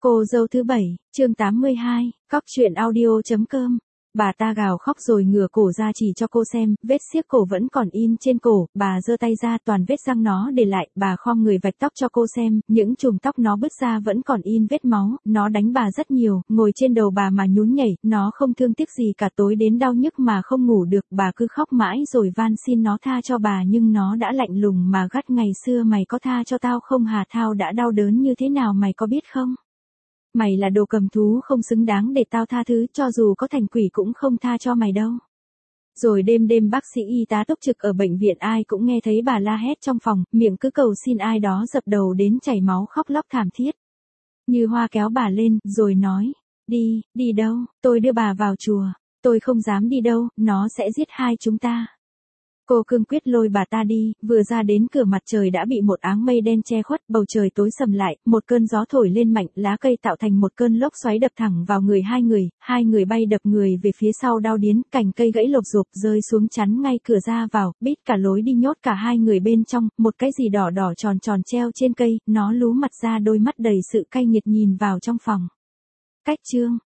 Cô dâu thứ 7, chương 82, cóc truyện audio.com. Bà ta gào khóc rồi ngửa cổ ra chỉ cho cô xem, vết xiếc cổ vẫn còn in trên cổ, bà giơ tay ra toàn vết răng nó để lại, bà khom người vạch tóc cho cô xem, những chùm tóc nó bứt ra vẫn còn in vết máu, nó đánh bà rất nhiều, ngồi trên đầu bà mà nhún nhảy, nó không thương tiếc gì cả, tối đến đau nhức mà không ngủ được, bà cứ khóc mãi rồi van xin nó tha cho bà nhưng nó đã lạnh lùng mà gắt, ngày xưa mày có tha cho tao không hả, tao đã đau đớn như thế nào mày có biết không? Mày là đồ cầm thú không xứng đáng để tao tha thứ, cho dù có thành quỷ cũng không tha cho mày đâu. Rồi đêm đêm bác sĩ y tá túc trực ở bệnh viện ai cũng nghe thấy bà la hét trong phòng, miệng cứ cầu xin ai đó dập đầu đến chảy máu khóc lóc thảm thiết. Như Hoa kéo bà lên, rồi nói, đi đâu, tôi đưa bà vào chùa, tôi không dám đi đâu, nó sẽ giết hai chúng ta. Cô cương quyết lôi bà ta đi, vừa ra đến cửa mặt trời đã bị một áng mây đen che khuất, bầu trời tối sầm lại, một cơn gió thổi lên mạnh, lá cây tạo thành một cơn lốc xoáy đập thẳng vào người hai người bay đập người về phía sau đau điến, cành cây gãy lộp rộp rơi xuống chắn ngay cửa ra vào, bít cả lối đi nhốt cả hai người bên trong, một cái gì đỏ đỏ tròn tròn treo trên cây, nó lú mặt ra đôi mắt đầy sự cay nghiệt nhìn vào trong phòng. Cách chương